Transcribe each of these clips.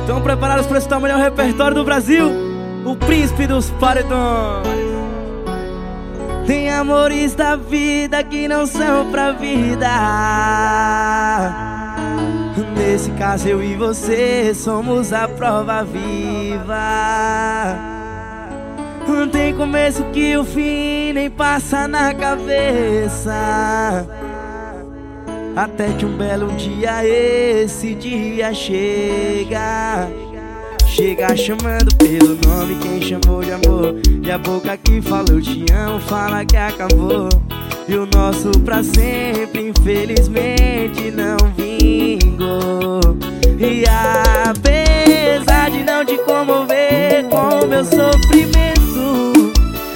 Estão preparados para esse tamanho repertório do Brasil? O príncipe dos paredões. Tem amores da vida que não são pra vida. Nesse caso eu e você somos a prova viva. Não tem começo que o fim nem passa na cabeça. Até que um belo dia esse dia chega. Chega chamando pelo nome quem chamou de amor. E a boca que fala eu te amo fala que acabou. E o nosso pra sempre infelizmente não vingou. E apesar de não te comover com o meu sofrimento,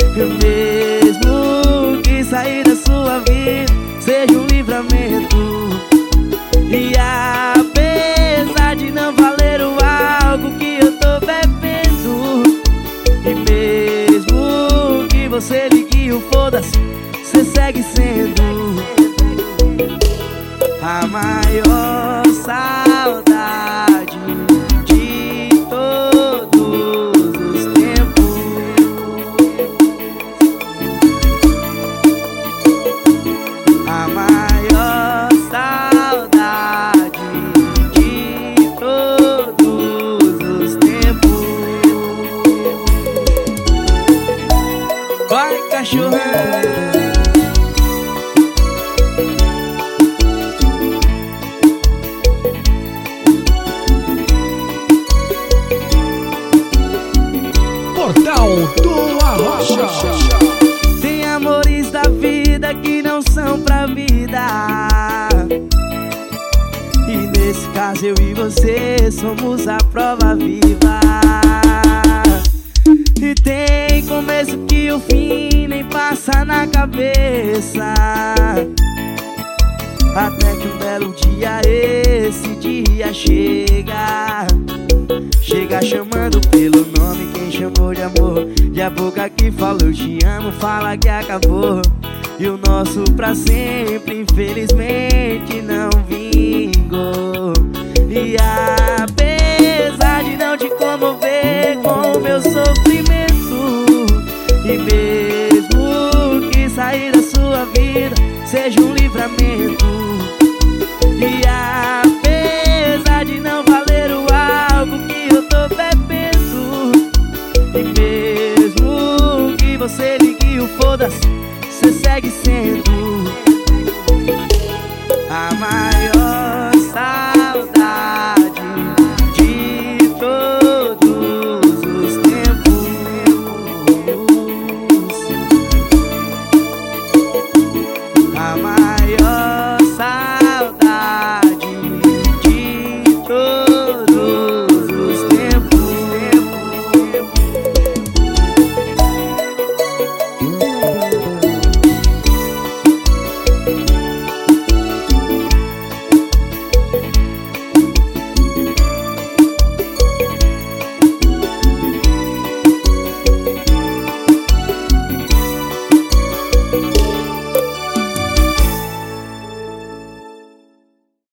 mesmo que sair da sua vida seja um livramento. E apesar de não valer o algo que eu tô bebendo, e mesmo que você ligue o foda-se, você segue sendo a maior saudade de todos os tempos. A maior saudade de todos os tempos. Vai, cachorrão. Portal do Arrocha. Tem amores da vida que não são pra vida. E nesse caso eu e você somos a prova viva. E tem começo que o fim nem passa na cabeça. Até que um belo dia esse dia chega. Chega chamando pelo nome quem chamou de amor. E a boca que fala eu te amo fala que acabou. E o nosso pra sempre infelizmente não vingou. E apesar de não te comover com o meu sofrimento, e mesmo que sair da sua vida seja um livramento, e apesar de não valer o algo que eu tô bebendo, e mesmo que você ligue o foda-se, você segue sendo a maior saudade de todos os tempos. A maior